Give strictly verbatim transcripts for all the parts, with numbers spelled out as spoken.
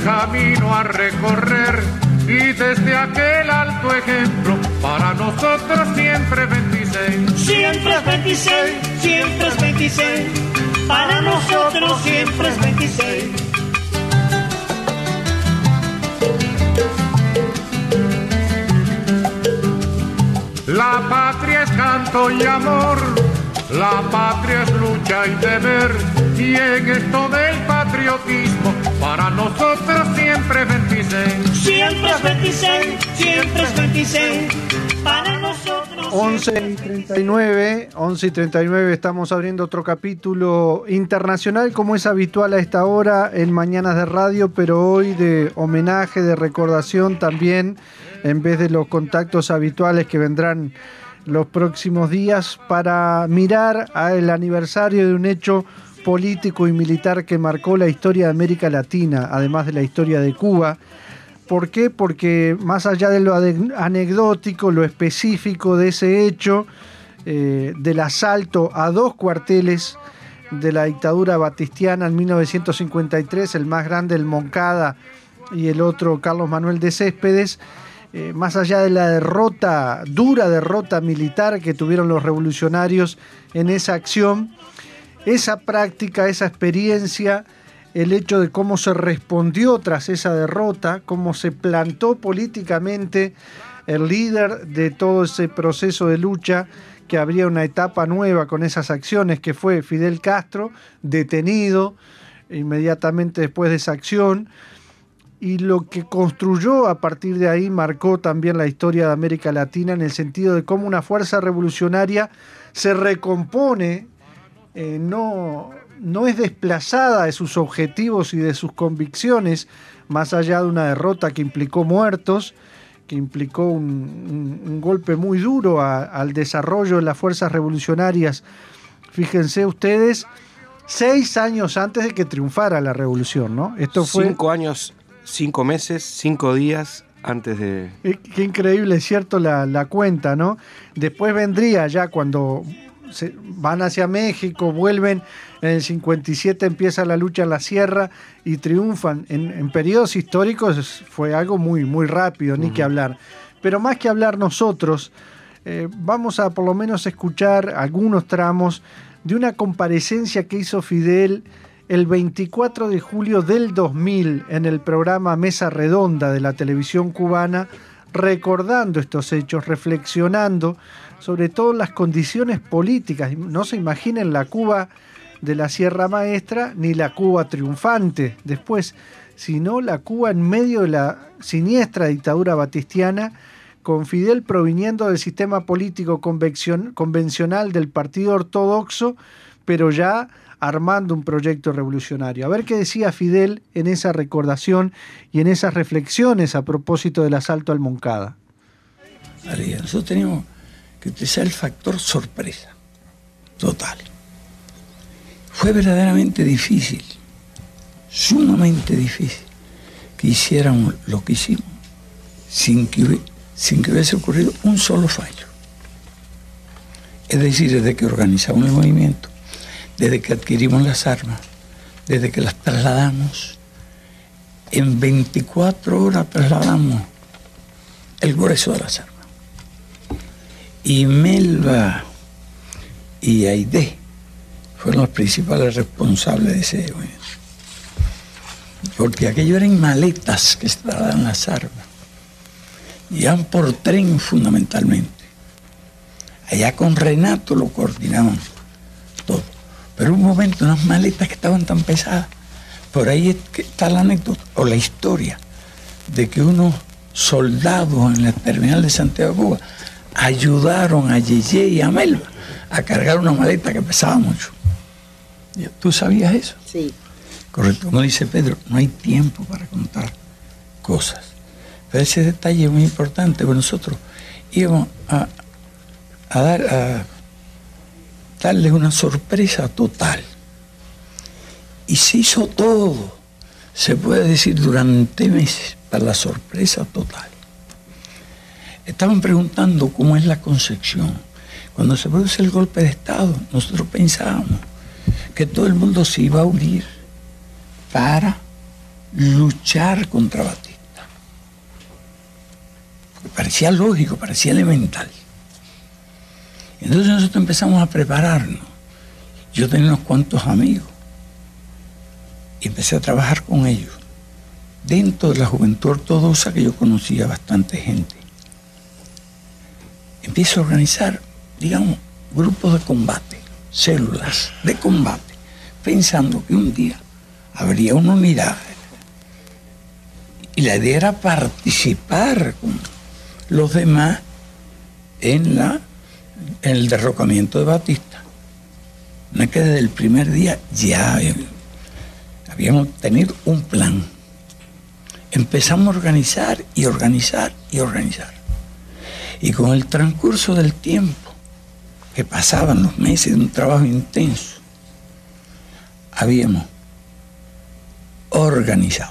camino a recorrer y desde aquel alto ejemplo para nosotros siempre es veintiséis. Siempre es veintiséis, siempre es veintiséis, para nosotros siempre es veintiséis. La patria es canto y amor, la patria es lucha y deber, y en esto del patriotismo para nosotros siempre es veintiséis. Siempre es veintiséis, siempre es veintiséis, para nosotros once y treinta y nueve, once y treinta y nueve, estamos abriendo otro capítulo internacional como es habitual a esta hora en Mañanas de Radio, pero hoy de homenaje, de recordación también, en vez de los contactos habituales que vendrán los próximos días, para mirar al aniversario de un hecho político y militar que marcó la historia de América Latina, además de la historia de Cuba. ¿Por qué? Porque más allá de lo anecdótico, lo específico de ese hecho, eh, del asalto a dos cuarteles de la dictadura batistiana en mil novecientos cincuenta y tres, el más grande, el Moncada, y el otro, Carlos Manuel de Céspedes, Eh, más allá de la derrota, dura derrota militar que tuvieron los revolucionarios en esa acción, esa práctica, esa experiencia, el hecho de cómo se respondió tras esa derrota, cómo se plantó políticamente el líder de todo ese proceso de lucha, que habría una etapa nueva con esas acciones, que fue Fidel Castro, detenido inmediatamente después de esa acción. Y lo que construyó a partir de ahí marcó también la historia de América Latina, en el sentido de cómo una fuerza revolucionaria se recompone, eh, no, no es desplazada de sus objetivos y de sus convicciones, más allá de una derrota que implicó muertos, que implicó un, un, un golpe muy duro a, al desarrollo de las fuerzas revolucionarias. Fíjense ustedes, seis años antes de que triunfara la revolución, ¿no? Esto fue cinco años... Cinco meses, cinco días antes de... Qué increíble, es cierto, la, la cuenta, ¿no? Después vendría ya cuando se van hacia México, vuelven, en el cincuenta y siete empieza la lucha en la sierra y triunfan. En, en periodos históricos fue algo muy, muy rápido, ni uh-huh. que hablar. Pero más que hablar nosotros, eh, vamos a por lo menos escuchar algunos tramos de una comparecencia que hizo Fidel el veinticuatro de julio del dos mil en el programa Mesa Redonda de la televisión cubana, recordando estos hechos, reflexionando sobre todo las condiciones políticas. No se imaginen la Cuba de la Sierra Maestra ni la Cuba triunfante después, sino la Cuba en medio de la siniestra dictadura batistiana, con Fidel proviniendo del sistema político convencional del Partido Ortodoxo, pero ya armando un proyecto revolucionario. A ver qué decía Fidel en esa recordación y en esas reflexiones a propósito del asalto al Moncada. Nosotros teníamos que utilizar el factor sorpresa total. Fue verdaderamente difícil, sumamente difícil, que hiciéramos lo que hicimos sin que, sin que hubiese ocurrido un solo fallo. Es decir, desde que organizamos el movimiento, desde que adquirimos las armas, desde que las trasladamos, en veinticuatro horas trasladamos el grueso de las armas. Y Melba y Aide fueron los principales responsables de ese movimiento. Porque aquello eran maletas que se trasladaban las armas. Iban por tren fundamentalmente. Allá con Renato lo coordinaban todo. Pero un momento, unas maletas que estaban tan pesadas. Por ahí está la anécdota o la historia de que unos soldados en la terminal de Santiago de Cuba ayudaron a Yeye y a Melba a cargar una maleta que pesaba mucho. ¿Tú sabías eso? Sí. Correcto. Como dice Pedro, no hay tiempo para contar cosas. Pero ese detalle es muy importante, porque nosotros íbamos a, a dar a darle una sorpresa total. Y se hizo todo, se puede decir, durante meses, para la sorpresa total. Estaban preguntando cómo es la concepción. Cuando se produce el golpe de Estado, nosotros pensábamos que todo el mundo se iba a unir para luchar contra Batista. Porque parecía lógico, parecía elemental. Entonces nosotros empezamos a prepararnos. Yo tenía unos cuantos amigos y empecé a trabajar con ellos. Dentro de la juventud ortodoxa, que yo conocía bastante gente, empiezo a organizar, digamos, grupos de combate, células de combate, pensando que un día habría una unidad. Y la idea era participar con los demás en, la, en el derrocamiento de Batista. No es que desde el primer día ya habíamos tenido un plan. Empezamos a organizar y organizar y organizar. Y con el transcurso del tiempo, que pasaban los meses de un trabajo intenso, habíamos organizado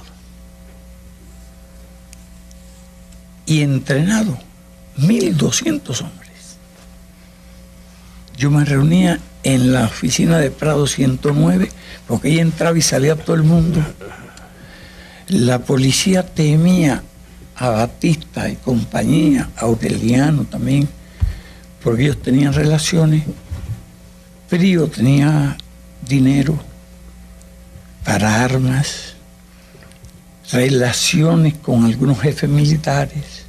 y entrenado mil doscientos hombres. Yo me reunía en la oficina de Prado ciento nueve, porque ahí entraba y salía todo el mundo. La policía temía a Batista y compañía, a Aureliano también, porque ellos tenían relaciones. Prío tenía dinero para armas, relaciones con algunos jefes militares,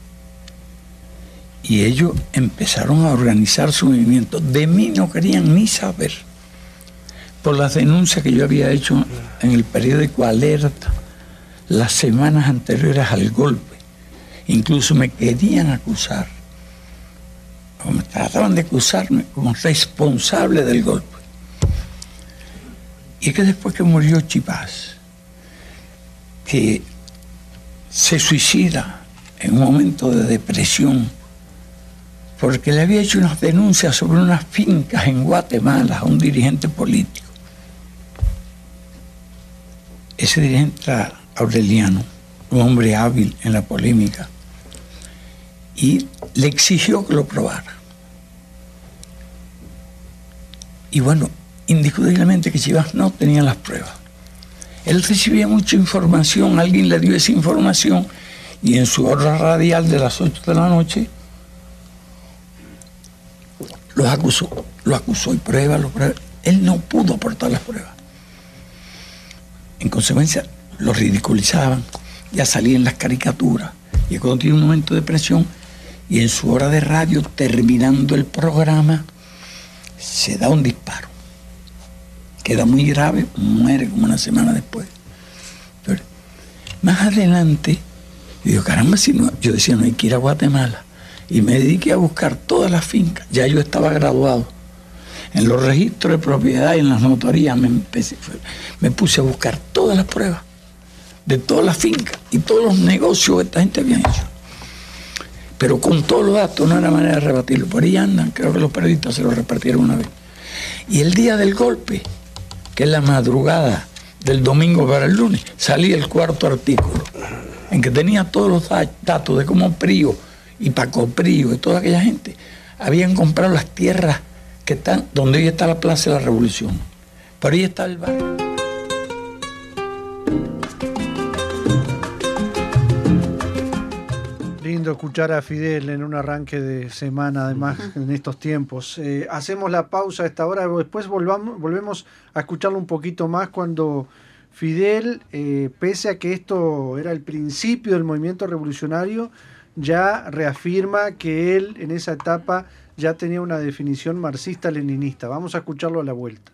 y ellos empezaron a organizar su movimiento. De mí no querían ni saber, por las denuncias que yo había hecho en el periódico Alerta las semanas anteriores al golpe. Incluso me querían acusar, o me trataban de acusarme como responsable del golpe. Y es que después que murió Chipás, que se suicida en un momento de depresión, porque le había hecho unas denuncias sobre unas fincas en Guatemala a un dirigente político. Ese dirigente era Aureliano, un hombre hábil en la polémica, y le exigió que lo probara. Y bueno, indiscutiblemente que Chivas no tenía las pruebas. Él recibía mucha información, alguien le dio esa información, y en su hora radial de las ocho de la noche los acusó, lo acusó y prueba, lo prueba. Él no pudo aportar las pruebas. En consecuencia, lo ridiculizaban, ya salían las caricaturas, y cuando tiene un momento de presión, y en su hora de radio, terminando el programa, se da un disparo. Queda muy grave, muere como una semana después. Pero más adelante, yo digo, caramba, si no, yo decía, no hay que ir a Guatemala. Y me dediqué a buscar todas las fincas. Ya yo estaba graduado. En los registros de propiedad y en las notarías me, empecé, me puse a buscar todas las pruebas de todas las fincas y todos los negocios que esta gente había hecho. Pero con todos los datos no era manera de rebatirlo. Por ahí andan, creo que los periodistas se lo repartieron una vez. Y el día del golpe, que es la madrugada del domingo para el lunes, salía el cuarto artículo, en que tenía todos los datos de cómo Prío y Paco Prío y toda aquella gente habían comprado las tierras que están donde hoy está la Plaza de la Revolución. Por ahí está el barrio. Lindo escuchar a Fidel en un arranque de semana, además, en estos tiempos. Eh, hacemos la pausa a esta hora, después volvamos, volvemos a escucharlo un poquito más cuando Fidel, eh, pese a que esto era el principio del movimiento revolucionario, ya reafirma que él en esa etapa ya tenía una definición marxista-leninista. Vamos a escucharlo a la vuelta.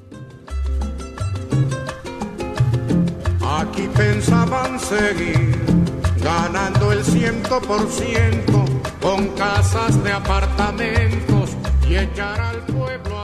Aquí pensaban seguir ganando el ciento por ciento con casas de apartamentos y echar al pueblo